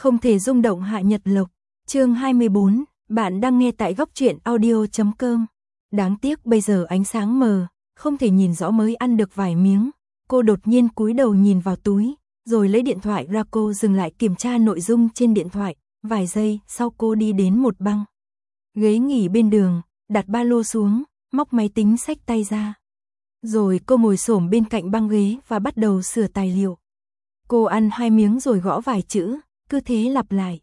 Không thể rung động Hạ Nhật Lộc. Chương 24, bạn đang nghe tại góc truyện audio.com. Đáng tiếc bây giờ ánh sáng mờ, không thể nhìn rõ, mới ăn được vài miếng. Cô đột nhiên cúi đầu nhìn vào túi, rồi lấy điện thoại ra. Cô dừng lại kiểm tra nội dung trên điện thoại. Vài giây sau cô đi đến một băng ghế nghỉ bên đường, đặt ba lô xuống, móc máy tính xách tay ra. Rồi cô ngồi xổm bên cạnh băng ghế và bắt đầu sửa tài liệu. Cô ăn 2 miếng rồi gõ vài chữ, cứ thế lặp lại.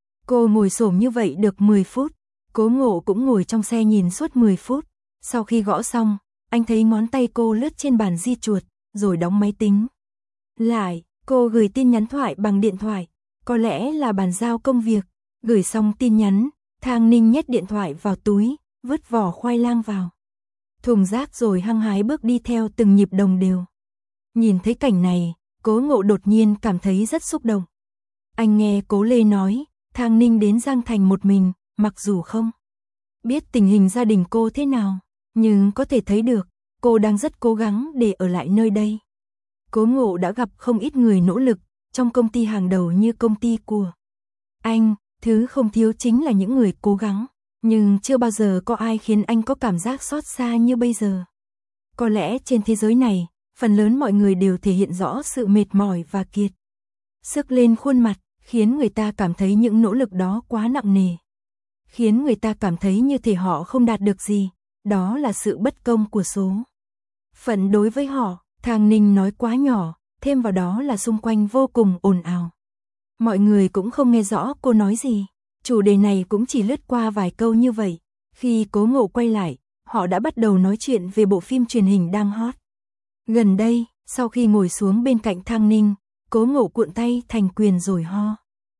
Cô ngồi xổm như vậy được 10 phút, Cố Ngộ cũng ngồi trong xe nhìn suốt 10 phút. Sau khi gõ xong, anh thấy ngón tay cô lướt trên bàn di chuột, rồi đóng máy tính lại. Cô gửi tin nhắn thoại bằng điện thoại, có lẽ là bàn giao công việc. Gửi xong tin nhắn, Thang Ninh nhét điện thoại vào túi, vứt vỏ khoai lang vào thùng rác rồi hăng hái bước đi theo từng nhịp đồng đều. Nhìn thấy cảnh này, Cố Ngộ đột nhiên cảm thấy rất xúc động. Anh nghe Cố Lê nói, Thang Ninh đến Giang Thành một mình, mặc dù không biết tình hình gia đình cô thế nào, nhưng có thể thấy được, cô đang rất cố gắng để ở lại nơi đây. Cố Ngộ đã gặp không ít người nỗ lực, trong công ty hàng đầu như công ty của anh, thứ không thiếu chính là những người cố gắng, nhưng chưa bao giờ có ai khiến anh có cảm giác xót xa như bây giờ. Có lẽ trên thế giới này, phần lớn mọi người đều thể hiện rõ sự mệt mỏi và kiệt sức lên khuôn mặt, khiến người ta cảm thấy những nỗ lực đó quá nặng nề. Khiến người ta cảm thấy như thể họ không đạt được gì, đó là sự bất công của số phận đối với họ. Thang Ninh nói quá nhỏ, thêm vào đó là xung quanh vô cùng ồn ào. Mọi người cũng không nghe rõ cô nói gì, chủ đề này cũng chỉ lướt qua vài câu như vậy. Khi Cố Ngộ quay lại, họ đã bắt đầu nói chuyện về bộ phim truyền hình đang hot gần đây. Sau khi ngồi xuống bên cạnh Thang Ninh, Cố Ngộ cuộn tay thành quyền rồi ho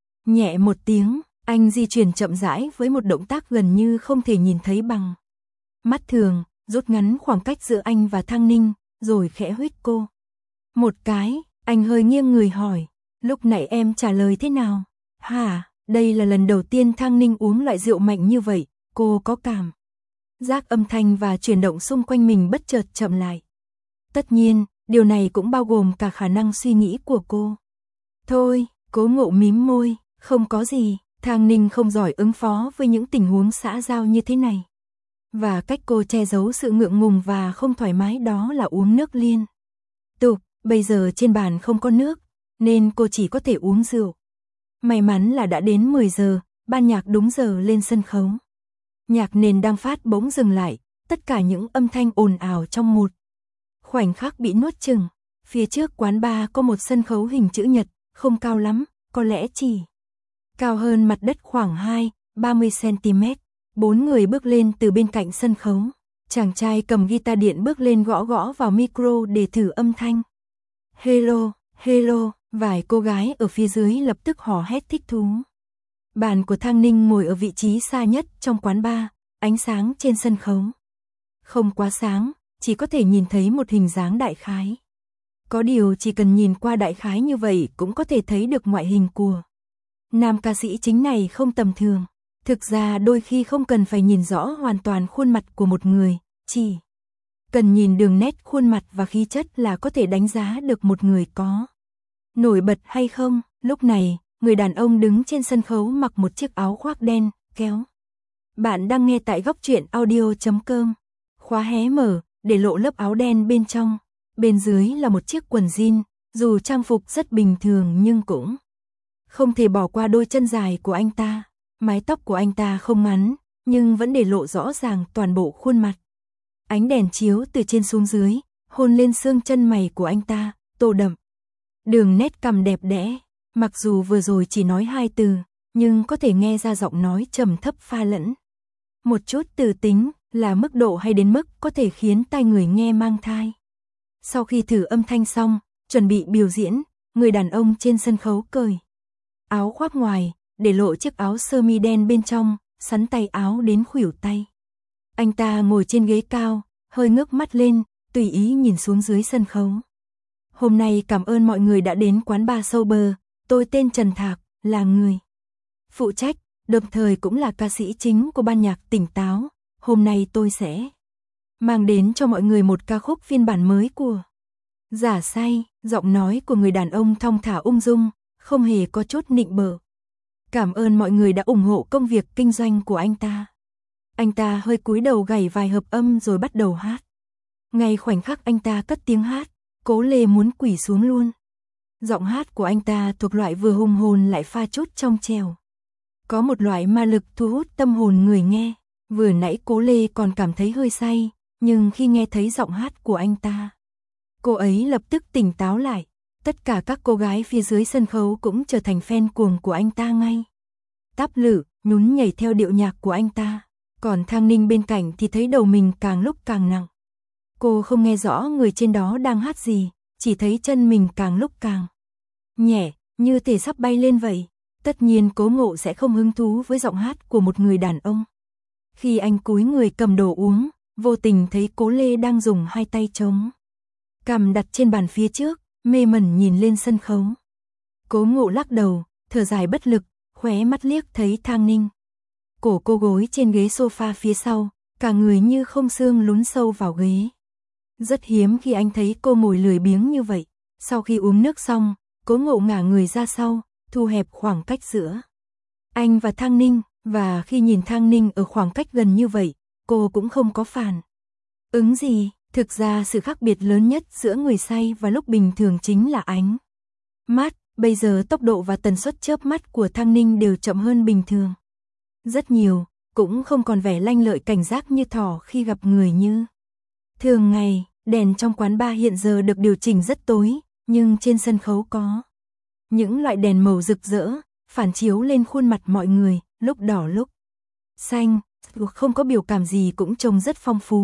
nhẹ một tiếng. Anh di chuyển chậm rãi với một động tác gần như không thể nhìn thấy bằng mắt thường, rút ngắn khoảng cách giữa anh và Thang Ninh, rồi khẽ huých cô một cái. Anh hơi nghiêng người hỏi, lúc nãy em trả lời thế nào? Hả? Đây là lần đầu tiên Thang Ninh uống loại rượu mạnh như vậy, cô có cảm giác âm thanh và chuyển động xung quanh mình bất chợt chậm lại. Tất nhiên, điều này cũng bao gồm cả khả năng suy nghĩ của cô. Thôi, Cố Ngộ mím môi, không có gì. Thang Ninh không giỏi ứng phó với những tình huống xã giao như thế này. Và cách cô che giấu sự ngượng ngùng và không thoải mái đó là uống nước liên tục. Bây giờ trên bàn không có nước, nên cô chỉ có thể uống rượu. May mắn là đã đến 10 giờ, ban nhạc đúng giờ lên sân khấu. Nhạc nền đang phát bỗng dừng lại, tất cả những âm thanh ồn ào trong một khoảnh khắc bị nuốt chửng. Phía trước quán bar có một sân khấu hình chữ nhật, không cao lắm, có lẽ chỉ cao hơn mặt đất khoảng 20-30 cm. 4 người bước lên từ bên cạnh sân khấu. Chàng trai cầm guitar điện bước lên gõ gõ vào micro để thử âm thanh. Hello, hello, vài cô gái ở phía dưới lập tức hò hét thích thú. Bàn của Thang Ninh ngồi ở vị trí xa nhất trong quán bar, ánh sáng trên sân khấu không quá sáng, chỉ có thể nhìn thấy một hình dáng đại khái. Có điều chỉ cần nhìn qua đại khái như vậy cũng có thể thấy được ngoại hình của nam ca sĩ chính này không tầm thường. Thực ra đôi khi không cần phải nhìn rõ hoàn toàn khuôn mặt của một người, chỉ cần nhìn đường nét khuôn mặt và khí chất là có thể đánh giá được một người có nổi bật hay không. Lúc này, người đàn ông đứng trên sân khấu mặc một chiếc áo khoác đen, kéo. Bạn đang nghe tại góc truyện audio.com. Khóa hé mở, để lộ lớp áo đen bên trong. Bên dưới là một chiếc quần jean, dù trang phục rất bình thường nhưng cũng không thể bỏ qua đôi chân dài của anh ta. Mái tóc của anh ta không ngắn, nhưng vẫn để lộ rõ ràng toàn bộ khuôn mặt. Ánh đèn chiếu từ trên xuống dưới, hôn lên xương chân mày của anh ta, tô đậm đường nét cằm đẹp đẽ. Mặc dù vừa rồi chỉ nói 2 từ, nhưng có thể nghe ra giọng nói trầm thấp pha lẫn một chút từ tính, là mức độ hay đến mức có thể khiến tai người nghe mang thai. Sau khi thử âm thanh xong, chuẩn bị biểu diễn, người đàn ông trên sân khấu cởi áo khoác ngoài, để lộ chiếc áo sơ mi đen bên trong, sắn tay áo đến khuỷu tay. Anh ta ngồi trên ghế cao, hơi ngước mắt lên, tùy ý nhìn xuống dưới sân khấu. Hôm nay cảm ơn mọi người đã đến quán bar Sober, tôi tên Trần Thạc, là người phụ trách, đồng thời cũng là ca sĩ chính của ban nhạc Tỉnh Táo. Hôm nay tôi sẽ mang đến cho mọi người một ca khúc phiên bản mới của Giả Say. Giọng nói của người đàn ông thong thả ung dung, không hề có chút nịnh bợ. Cảm ơn mọi người đã ủng hộ công việc kinh doanh của anh ta. Anh ta hơi cúi đầu gảy vài hợp âm rồi bắt đầu hát. Ngay khoảnh khắc anh ta cất tiếng hát, Cố Lê muốn quỳ xuống luôn. Giọng hát của anh ta thuộc loại vừa hùng hồn lại pha chút trong trẻo. Có một loại ma lực thu hút tâm hồn người nghe. Vừa nãy Cố Lê còn cảm thấy hơi say, nhưng khi nghe thấy giọng hát của anh ta, cô ấy lập tức tỉnh táo lại. Tất cả các cô gái phía dưới sân khấu cũng trở thành fan cuồng của anh ta ngay. Táp lự, nhún nhảy theo điệu nhạc của anh ta. Còn Thang Ninh bên cạnh thì thấy đầu mình càng lúc càng nặng. Cô không nghe rõ người trên đó đang hát gì, chỉ thấy chân mình càng lúc càng nhẹ, như thể sắp bay lên vậy. Tất nhiên Cố Ngộ sẽ không hứng thú với giọng hát của một người đàn ông. Khi anh cúi người cầm đồ uống, vô tình thấy Cố Lê đang dùng hai tay chống cằm đặt trên bàn phía trước, mê mẩn nhìn lên sân khấu. Cố Ngộ lắc đầu, thở dài bất lực, khóe mắt liếc thấy Thang Ninh. Cổ cô gối trên ghế sofa phía sau, cả người như không xương lún sâu vào ghế. Rất hiếm khi anh thấy cô ngồi lười biếng như vậy. Sau khi uống nước xong, Cố Ngộ ngả người ra sau, thu hẹp khoảng cách giữa anh và Thang Ninh, và khi nhìn Thang Ninh ở khoảng cách gần như vậy, cô cũng không có phản ứng gì. Thực ra sự khác biệt lớn nhất giữa người say và lúc bình thường chính là ánh mắt. Bây giờ tốc độ và tần suất chớp mắt của Thang Ninh đều chậm hơn bình thường rất nhiều, cũng không còn vẻ lanh lợi cảnh giác như thỏ khi gặp người như thường ngày. Đèn trong quán bar hiện giờ được điều chỉnh rất tối, nhưng trên sân khấu có những loại đèn màu rực rỡ, phản chiếu lên khuôn mặt mọi người, lúc đỏ lúc xanh, không có biểu cảm gì cũng trông rất phong phú.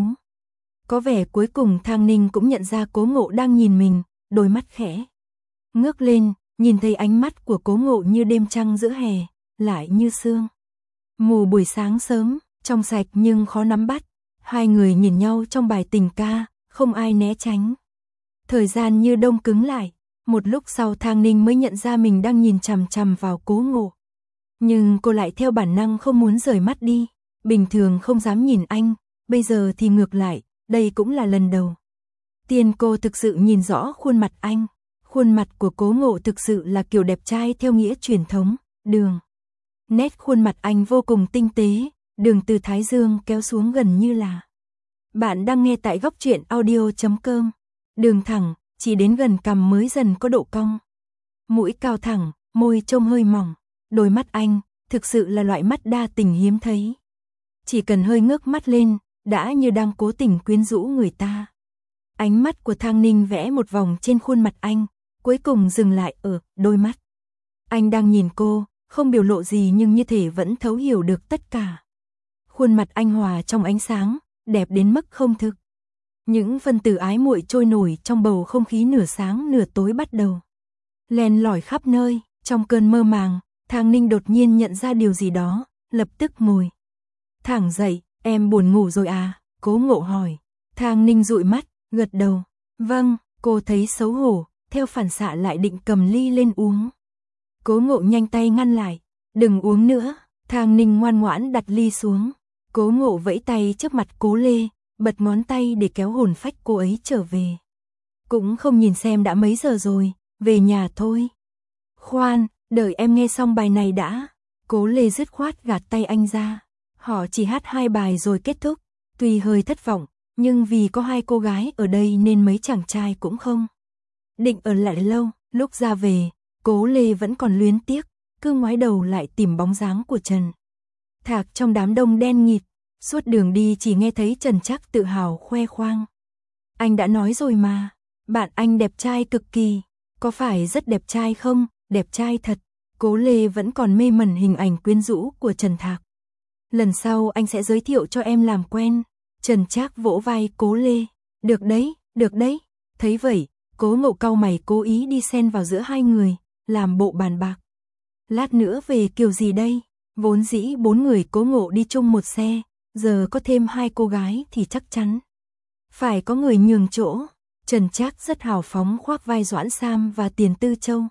Có vẻ cuối cùng Thang Ninh cũng nhận ra Cố Ngộ đang nhìn mình, đôi mắt khẽ ngước lên, nhìn thấy ánh mắt của Cố Ngộ như đêm trăng giữa hè, lại như sương mù buổi sáng sớm, trong sạch nhưng khó nắm bắt. Hai người nhìn nhau trong bài tình ca, không ai né tránh. Thời gian như đông cứng lại, một lúc sau Thang Ninh mới nhận ra mình đang nhìn chằm chằm vào Cố Ngộ. Nhưng cô lại theo bản năng không muốn rời mắt đi, bình thường không dám nhìn anh, bây giờ thì ngược lại, đây cũng là lần đầu tiên cô thực sự nhìn rõ khuôn mặt anh. Khuôn mặt của Cố Ngộ thực sự là kiểu đẹp trai theo nghĩa truyền thống, đường nét khuôn mặt anh vô cùng tinh tế, đường từ thái dương kéo xuống gần như là. Bạn đang nghe tại góc truyện audio.com. Đường thẳng, chỉ đến gần cằm mới dần có độ cong. Mũi cao thẳng, môi trông hơi mỏng. Đôi mắt anh, thực sự là loại mắt đa tình hiếm thấy. Chỉ cần hơi ngước mắt lên, đã như đang cố tình quyến rũ người ta. Ánh mắt của Thang Ninh vẽ một vòng trên khuôn mặt anh, cuối cùng dừng lại ở đôi mắt. Anh đang nhìn cô, không biểu lộ gì nhưng như thể vẫn thấu hiểu được tất cả. Khuôn mặt anh hòa trong ánh sáng, đẹp đến mức không thực. Những phân tử ái muội trôi nổi trong bầu không khí nửa sáng nửa tối bắt đầu len lỏi khắp nơi. Trong cơn mơ màng, Thang Ninh đột nhiên nhận ra điều gì đó, lập tức ngồi thẳng dậy. Em buồn ngủ rồi à? Cố Ngộ hỏi. Thang Ninh dụi mắt, gật đầu. Vâng. Cô thấy xấu hổ, theo phản xạ lại định cầm ly lên uống. Cố Ngộ nhanh tay ngăn lại. Đừng uống nữa. Thang Ninh ngoan ngoãn đặt ly xuống. Cố Ngộ vẫy tay trước mặt Cố Lê, bật ngón tay để kéo hồn phách cô ấy trở về. Cũng không nhìn xem đã mấy giờ rồi, về nhà thôi. Khoan, đợi em nghe xong bài này đã. Cố Lê dứt khoát gạt tay anh ra. Họ chỉ hát 2 bài rồi kết thúc. Tuy hơi thất vọng, nhưng vì có 2 cô gái ở đây nên mấy chàng trai cũng không định ở lại lâu. Lúc ra về, Cố Lê vẫn còn luyến tiếc, cứ ngoái đầu lại tìm bóng dáng của Trần Thạc trong đám đông đen nghịt. Suốt đường đi chỉ nghe thấy Trần Trác tự hào khoe khoang. Anh đã nói rồi mà, bạn anh đẹp trai cực kỳ. Có phải rất đẹp trai không? Đẹp trai thật. Cố Lê vẫn còn mê mẩn hình ảnh quyến rũ của Trần Thạc. Lần sau anh sẽ giới thiệu cho em làm quen. Trần Trác vỗ vai Cố Lê. Được đấy, được đấy. Thấy vậy, Cố Ngộ cau mày cố ý đi xen vào giữa hai người, làm bộ bàn bạc. Lát nữa về kiểu gì đây? Vốn dĩ 4 người Cố Ngộ đi chung một xe, giờ có thêm 2 cô gái thì chắc chắn phải có người nhường chỗ. Trần Trác rất hào phóng khoác vai Doãn Sam và Tiền Tư Châu.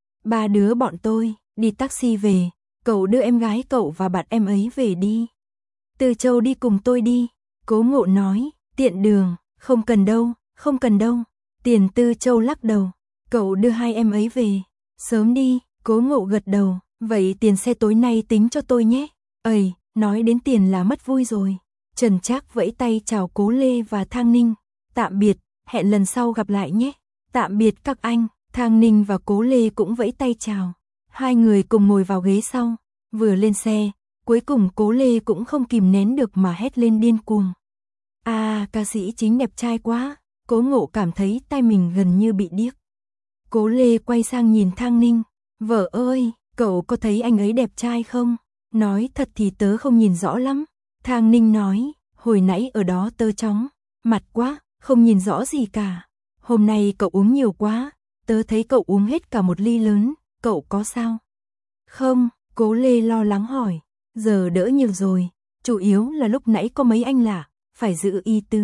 3 đứa bọn tôi đi taxi về, cậu đưa em gái cậu và bạn em ấy về đi. Tư Châu đi cùng tôi đi. Cố Ngộ nói. Tiện đường. Không cần đâu, không cần đâu. Tiền Tư Châu lắc đầu. Cậu đưa 2 em ấy về. Sớm đi. Cố Ngộ gật đầu. Vậy tiền xe tối nay tính cho tôi nhé. Ây, nói đến tiền là mất vui rồi. Trần Trác vẫy tay chào Cố Lê và Thang Ninh. Tạm biệt, hẹn lần sau gặp lại nhé. Tạm biệt các anh. Thang Ninh và Cố Lê cũng vẫy tay chào. Hai người cùng ngồi vào ghế sau. Vừa lên xe, cuối cùng Cố Lê cũng không kìm nén được mà hét lên điên cuồng. Ca sĩ chính đẹp trai quá. Cố Ngộ cảm thấy tai mình gần như bị điếc. Cố Lê quay sang nhìn Thang Ninh. Vợ ơi, cậu có thấy anh ấy đẹp trai không? Nói thật thì tớ không nhìn rõ lắm. Thang Ninh nói, hồi nãy ở đó tớ chóng mặt quá, không nhìn rõ gì cả. Hôm nay cậu uống nhiều quá, tớ thấy cậu uống hết cả một ly lớn, cậu có sao? Không, Cố Lê lo lắng hỏi, giờ đỡ nhiều rồi, chủ yếu là lúc nãy có mấy anh lạ, phải giữ y tứ.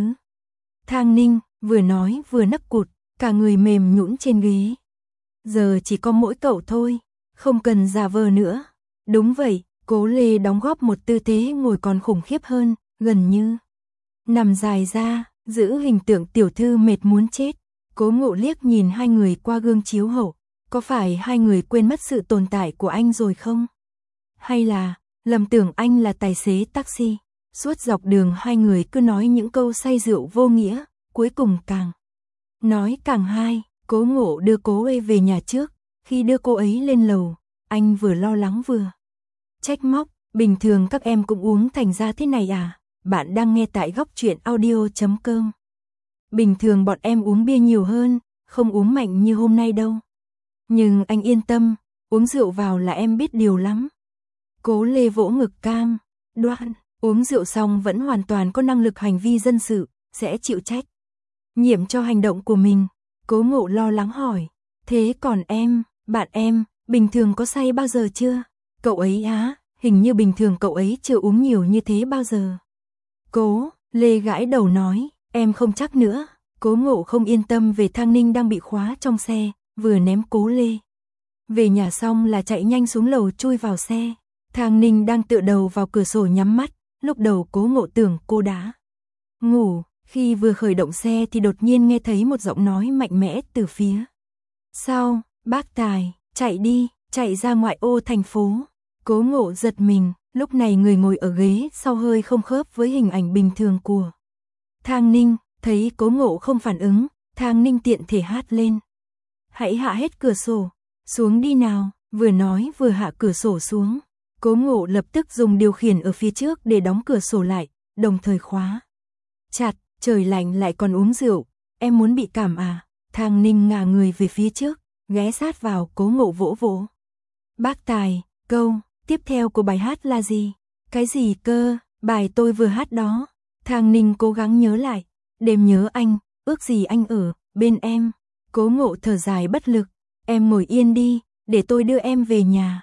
Thang Ninh vừa nói vừa nấc cụt, cả người mềm nhũn trên ghế. Giờ chỉ có mỗi cậu thôi, không cần giả vờ nữa. Đúng vậy, Cố Lê đóng góp một tư thế ngồi còn khủng khiếp hơn, gần như nằm dài ra, giữ hình tượng tiểu thư mệt muốn chết. Cố Ngộ liếc nhìn hai người qua gương chiếu hậu, có phải hai người quên mất sự tồn tại của anh rồi không? Hay là lầm tưởng anh là tài xế taxi? Suốt dọc đường hai người cứ nói những câu say rượu vô nghĩa, cuối cùng càng nói càng hay. Cố Ngộ đưa Cố Lê về nhà trước, khi đưa cô ấy lên lầu, anh vừa lo lắng vừa trách móc, bình thường các em cũng uống thành ra thế này à? Bạn đang nghe tại Góc Truyện Audio.com. Bình thường bọn em uống bia nhiều hơn, không uống mạnh như hôm nay đâu. Nhưng anh yên tâm, uống rượu vào là em biết điều lắm. Cố Lê vỗ ngực cam đoan, uống rượu xong vẫn hoàn toàn có năng lực hành vi dân sự, sẽ chịu trách nhiệm cho hành động của mình. Cố Ngộ lo lắng hỏi, thế còn em, bạn em, bình thường có say bao giờ chưa? Cậu ấy á, hình như bình thường cậu ấy chưa uống nhiều như thế bao giờ. Cố Lê gãi đầu nói, em không chắc nữa. Cố Ngộ không yên tâm về Thang Ninh đang bị khóa trong xe, vừa ném Cố Lê về nhà xong là chạy nhanh xuống lầu chui vào xe. Thang Ninh đang tựa đầu vào cửa sổ nhắm mắt, lúc đầu Cố Ngộ tưởng cô đã ngủ, khi vừa khởi động xe thì đột nhiên nghe thấy một giọng nói mạnh mẽ từ phía sau, bác Tài, chạy đi, chạy ra ngoại ô thành phố. Cố Ngộ giật mình, lúc này người ngồi ở ghế sau hơi không khớp với hình ảnh bình thường của Thang Ninh, thấy Cố Ngộ không phản ứng, Thang Ninh tiện thể hát lên. Hãy hạ hết cửa sổ, xuống đi nào, vừa nói vừa hạ cửa sổ xuống. Cố Ngộ lập tức dùng điều khiển ở phía trước để đóng cửa sổ lại, đồng thời khóa chặt, trời lạnh lại còn uống rượu, em muốn bị cảm à? Thang Ninh ngả người về phía trước, ghé sát vào Cố Ngộ vỗ vỗ. Bác Tài, câu tiếp theo của bài hát là gì? Cái gì cơ? Bài tôi vừa hát đó. Thang Ninh cố gắng nhớ lại. Đêm nhớ anh, ước gì anh ở bên em. Cố Ngộ thở dài bất lực. Em ngồi yên đi, để tôi đưa em về nhà.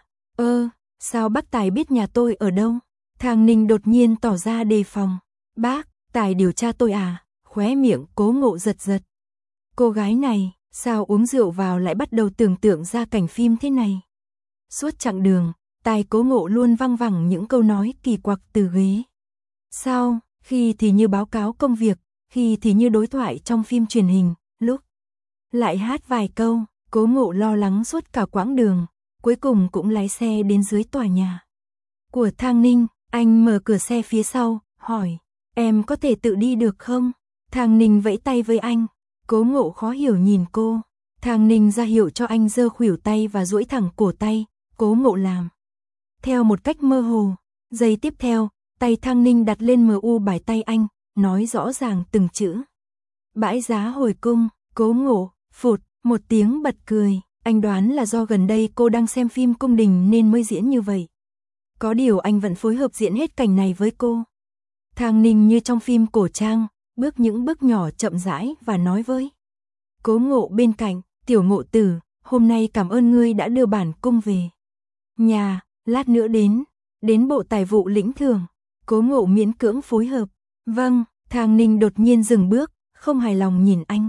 Sao bác Tài biết nhà tôi ở đâu? Thang Ninh đột nhiên tỏ ra đề phòng. Bác Tài điều tra tôi à? Khóe miệng Cố Ngộ giật giật. Cô gái này, sao uống rượu vào lại bắt đầu tưởng tượng ra cảnh phim thế này? Suốt chặng đường, tai Cố Ngộ luôn văng vẳng những câu nói kỳ quặc từ ghế sau, khi thì như báo cáo công việc, khi thì như đối thoại trong phim truyền hình, lúc lại hát vài câu. Cố Ngộ lo lắng suốt cả quãng đường, cuối cùng cũng lái xe đến dưới tòa nhà của Thang Ninh. Anh mở cửa xe phía sau, hỏi, em có thể tự đi được không? Thang Ninh vẫy tay với anh. Cố Ngộ khó hiểu nhìn cô. Thang Ninh ra hiệu cho anh giơ khuỷu tay và duỗi thẳng cổ tay. Cố Ngộ làm theo một cách mơ hồ. Giây tiếp theo, tay Thang Ninh đặt lên MU bài tay anh, nói rõ ràng từng chữ. Bãi giá hồi cung. Cố Ngộ phụt một tiếng bật cười. Anh đoán là do gần đây cô đang xem phim cung đình nên mới diễn như vậy. Có điều anh vẫn phối hợp diễn hết cảnh này với cô. Thang Ninh như trong phim cổ trang, bước những bước nhỏ chậm rãi và nói với Cố Ngộ bên cạnh, tiểu Ngộ tử, hôm nay cảm ơn ngươi đã đưa bản cung về nhà, lát nữa đến bộ tài vụ lĩnh thưởng. Cố Ngộ miễn cưỡng phối hợp. Vâng. Thang Ninh đột nhiên dừng bước, không hài lòng nhìn anh.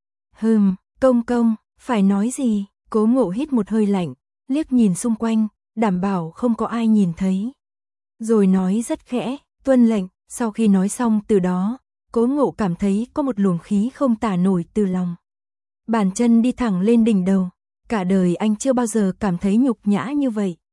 Công, phải nói gì? Cố Ngộ hít một hơi lạnh, liếc nhìn xung quanh, đảm bảo không có ai nhìn thấy. Rồi nói rất khẽ, tuân lệnh. Sau khi nói xong từ đó, Cố Ngộ cảm thấy có một luồng khí không tả nổi từ lòng bàn chân đi thẳng lên đỉnh đầu. Cả đời anh chưa bao giờ cảm thấy nhục nhã như vậy.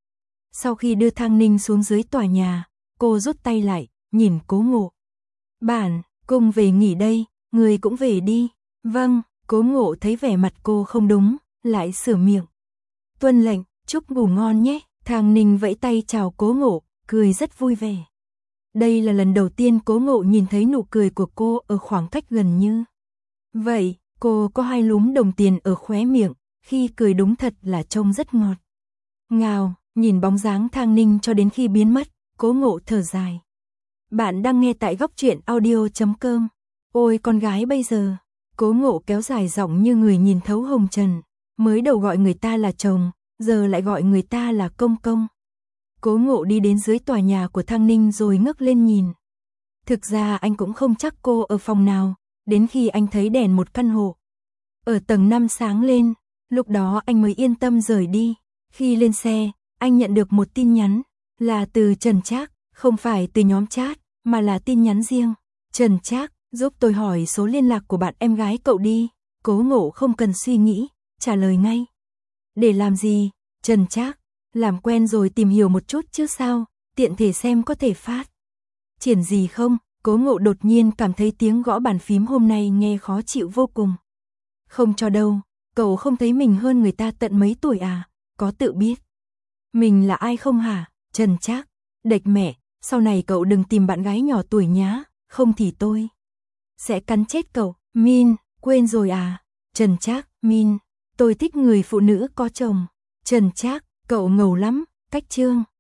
Sau khi đưa Thang Ninh xuống dưới tòa nhà, cô rút tay lại, nhìn Cố Ngộ. Bản, cùng về nghỉ đây, người cũng về đi. Vâng, Cố Ngộ thấy vẻ mặt cô không đúng, lại sửa miệng. Tuân lệnh, chúc ngủ ngon nhé. Thang Ninh vẫy tay chào Cố Ngộ, cười rất vui vẻ. Đây là lần đầu tiên Cố Ngộ nhìn thấy nụ cười của cô ở khoảng cách gần như vậy. Cô có hai lúm đồng tiền ở khóe miệng, khi cười đúng thật là trông rất ngọt ngào. Nhìn bóng dáng Thang Ninh cho đến khi biến mất, Cố Ngộ thở dài. Bạn đang nghe tại góc truyện audio.com. Ôi con gái bây giờ. Cố Ngộ kéo dài giọng như người nhìn thấu hồng trần. Mới đầu gọi người ta là chồng, giờ lại gọi người ta là công công. Cố Ngộ đi đến dưới tòa nhà của Thang Ninh rồi ngước lên nhìn. Thực ra anh cũng không chắc cô ở phòng nào, đến khi anh thấy đèn một căn hộ ở tầng 5 sáng lên, lúc đó anh mới yên tâm rời đi. Khi lên xe, anh nhận được một tin nhắn, là từ Trần Trác, không phải từ nhóm chat, mà là tin nhắn riêng. Trần Trác, giúp tôi hỏi số liên lạc của bạn em gái cậu đi. Cố Ngộ không cần suy nghĩ, trả lời ngay. Để làm gì? Trần Trác, làm quen rồi tìm hiểu một chút chứ sao, tiện thể xem có thể phát triển gì không. Cố Ngộ đột nhiên cảm thấy tiếng gõ bàn phím hôm nay nghe khó chịu vô cùng. Không cho đâu, cậu không thấy mình hơn người ta tận mấy tuổi à, có tự biết mình là ai không hả? Trần Trác, đệch mẹ, sau này cậu đừng tìm bạn gái nhỏ tuổi nhá, không thì tôi sẽ cắn chết cậu. Min, quên rồi à? Trần Trác, Min, tôi thích người phụ nữ có chồng. Trần Trác, cậu ngầu lắm, cách chương.